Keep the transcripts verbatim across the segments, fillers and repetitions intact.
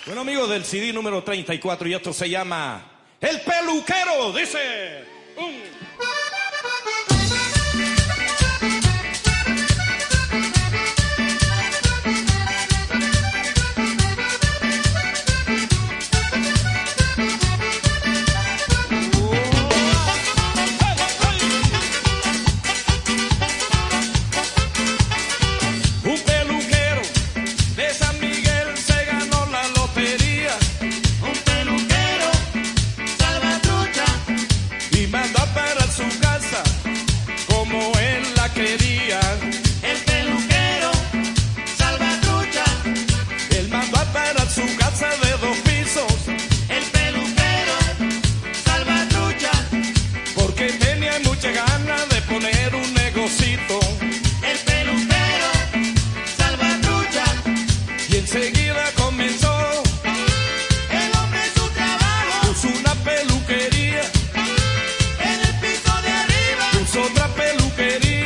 Bueno, amigos del C D número treinta y cuatro, y esto se llama El Peluquero, dice... Um. Quería. El peluquero salvatrucha, él mandó a parar su casa de dos pisos. El peluquero salvatrucha, porque tenía mucha ganas de poner un negocito. El peluquero salvatrucha, y enseguida comenzó el hombre su trabajo. Puso una peluquería en el piso de arriba, puso otra peluquería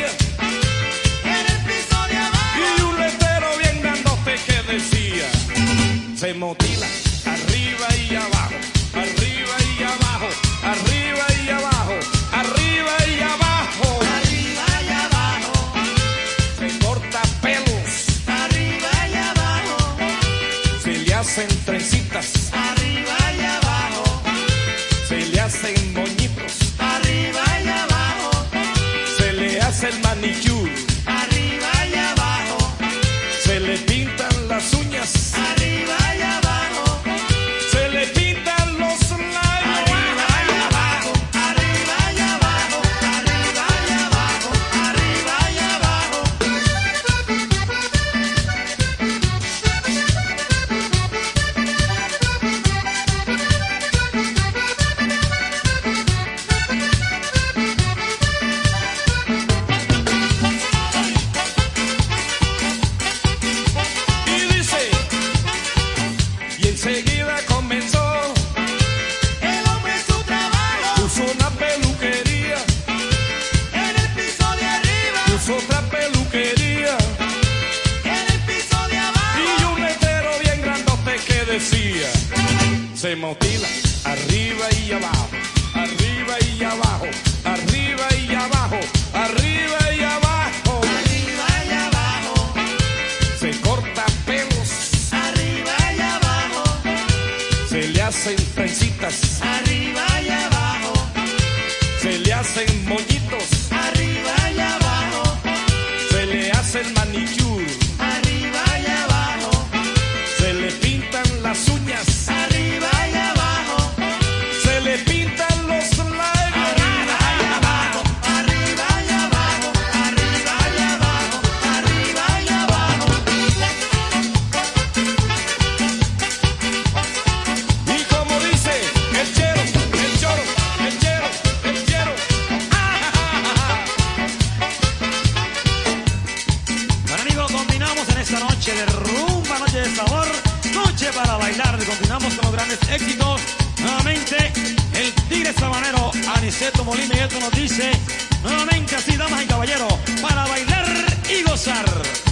se motila arriba y abajo, arriba y abajo, arriba y abajo, arriba y abajo, arriba y abajo, se corta pelos, arriba y abajo, se le hacen trencitas, arriba y abajo, se le hacen moñitos, arriba y abajo, se le hace el manicure, arriba y abajo, se le pintan las uñas, arriba y abajo, se le pintan los labios, arriba y abajo, arriba y abajo, arriba y abajo, arriba y abajo. y dice, y enseguida comenzó El hombre su trabajo puso una peluquería, en el piso de arriba, puso otra peluquería en el piso de abajo, y un letrero bien grandote que decía, se motila arriba y abajo, arriba y abajo, arriba y abajo, arriba y abajo, arriba y abajo, se corta pelos, arriba y abajo, se le hacen trencitas, arriba y abajo, se le hacen moñitos, arriba y abajo, se le hace el manicure, arriba y abajo, se le pintan las uñas, arriba y abajo, se le pintan los labios, arriba y abajo, arriba y abajo, arriba y abajo, arriba y abajo. y como dice el chero, el choro, el chero, el chero, Bueno, amigos, continuamos en esta noche de rumba, noche de sabor, noche para bailar. Continuamos con los grandes éxitos. Nuevamente, el tigre sabanero Aniceto Molina, y esto nos dice nuevamente así, damas y caballeros, para bailar y gozar.